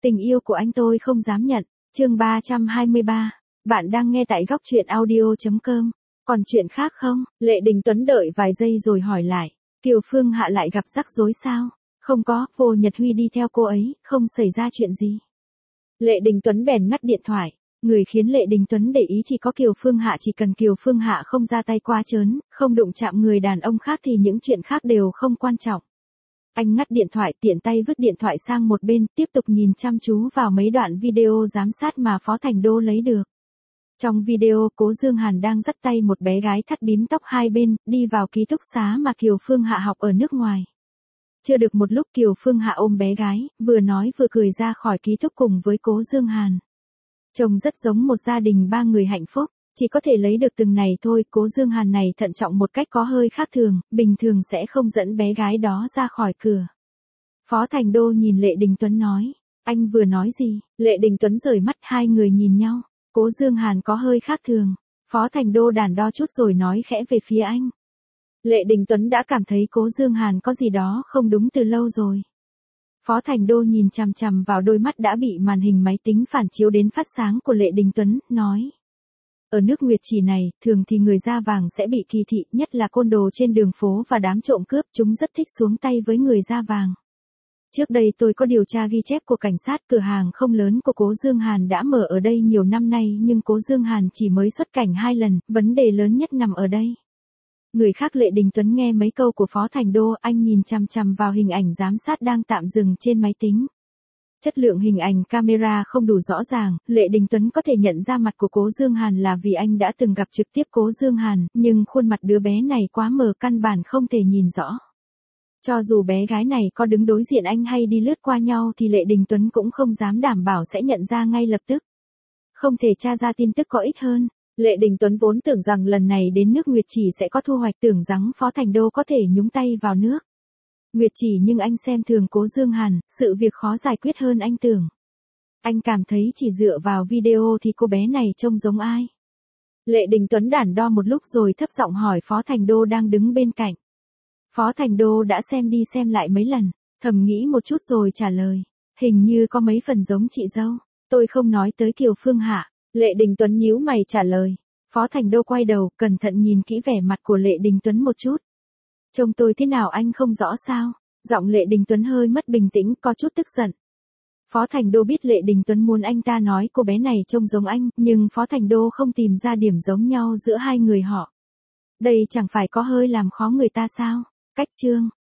Tình yêu của anh tôi không dám nhận. Chương 323. Bạn đang nghe tại góc truyện audio.com. Còn chuyện khác không? Lệ Đình Tuấn đợi vài giây rồi hỏi lại. Kiều Phương Hạ lại gặp rắc rối sao? Không có, Vô Nhật Huy đi theo cô ấy, không xảy ra chuyện gì. Lệ Đình Tuấn bèn ngắt điện thoại. Người khiến Lệ Đình Tuấn để ý chỉ có Kiều Phương Hạ, chỉ cần Kiều Phương Hạ không ra tay quá trớn, không đụng chạm người đàn ông khác thì những chuyện khác đều không quan trọng. Anh ngắt điện thoại, tiện tay vứt điện thoại sang một bên, tiếp tục nhìn chăm chú vào mấy đoạn video giám sát mà Phó Thành Đô lấy được. Trong video, Cố Dương Hàn đang dắt tay một bé gái thắt bím tóc hai bên, đi vào ký túc xá mà Kiều Phương Hạ học ở nước ngoài. Chưa được một lúc Kiều Phương Hạ ôm bé gái, vừa nói vừa cười ra khỏi ký túc cùng với Cố Dương Hàn. Trông rất giống một gia đình ba người hạnh phúc, chỉ có thể lấy được từng này thôi. Cố Dương Hàn này thận trọng một cách có hơi khác thường, bình thường sẽ không dẫn bé gái đó ra khỏi cửa. Phó Thành Đô nhìn Lệ Đình Tuấn nói, anh vừa nói gì? Lệ Đình Tuấn rời mắt, hai người nhìn nhau. Cố Dương Hàn có hơi khác thường. Phó Thành Đô đắn đo chút rồi nói khẽ về phía anh. Lệ Đình Tuấn đã cảm thấy Cố Dương Hàn có gì đó không đúng từ lâu rồi. Phó Thành Đô nhìn chằm chằm vào đôi mắt đã bị màn hình máy tính phản chiếu đến phát sáng của Lệ Đình Tuấn, nói. Ở nước Nguyệt Chỉ này, thường thì người da vàng sẽ bị kỳ thị, nhất là côn đồ trên đường phố và đám trộm cướp, chúng rất thích xuống tay với người da vàng. Trước đây tôi có điều tra ghi chép của cảnh sát, cửa hàng không lớn của Cố Dương Hàn đã mở ở đây nhiều năm nay nhưng Cố Dương Hàn chỉ mới xuất cảnh 2 lần, vấn đề lớn nhất nằm ở đây. Người khác. Lệ Đình Tuấn nghe mấy câu của Phó Thành Đô, anh nhìn chằm chằm vào hình ảnh giám sát đang tạm dừng trên máy tính. Chất lượng hình ảnh camera không đủ rõ ràng, Lệ Đình Tuấn có thể nhận ra mặt của Cố Dương Hàn là vì anh đã từng gặp trực tiếp Cố Dương Hàn, nhưng khuôn mặt đứa bé này quá mờ, căn bản không thể nhìn rõ. Cho dù bé gái này có đứng đối diện anh hay đi lướt qua nhau thì Lệ Đình Tuấn cũng không dám đảm bảo sẽ nhận ra ngay lập tức. Không thể tra ra tin tức có ích hơn. Lệ Đình Tuấn vốn tưởng rằng lần này đến nước Nguyệt Chỉ sẽ có thu hoạch, tưởng rằng Phó Thành Đô có thể nhúng tay vào nước Nguyệt Chỉ, nhưng anh xem thường Cố Dương Hàn, sự việc khó giải quyết hơn anh tưởng. Anh cảm thấy chỉ dựa vào video thì cô bé này trông giống ai? Lệ Đình Tuấn đắn đo một lúc rồi thấp giọng hỏi Phó Thành Đô đang đứng bên cạnh. Phó Thành Đô đã xem đi xem lại mấy lần, thầm nghĩ một chút rồi trả lời. Hình như có mấy phần giống chị dâu. Tôi không nói tới Kiều Phương Hạ. Lệ Đình Tuấn nhíu mày trả lời. Phó Thành Đô quay đầu, cẩn thận nhìn kỹ vẻ mặt của Lệ Đình Tuấn một chút. Trông tôi thế nào anh không rõ sao? Giọng Lệ Đình Tuấn hơi mất bình tĩnh, có chút tức giận. Phó Thành Đô biết Lệ Đình Tuấn muốn anh ta nói cô bé này trông giống anh, nhưng Phó Thành Đô không tìm ra điểm giống nhau giữa hai người họ. Đây chẳng phải có hơi làm khó người ta sao? Cách chương.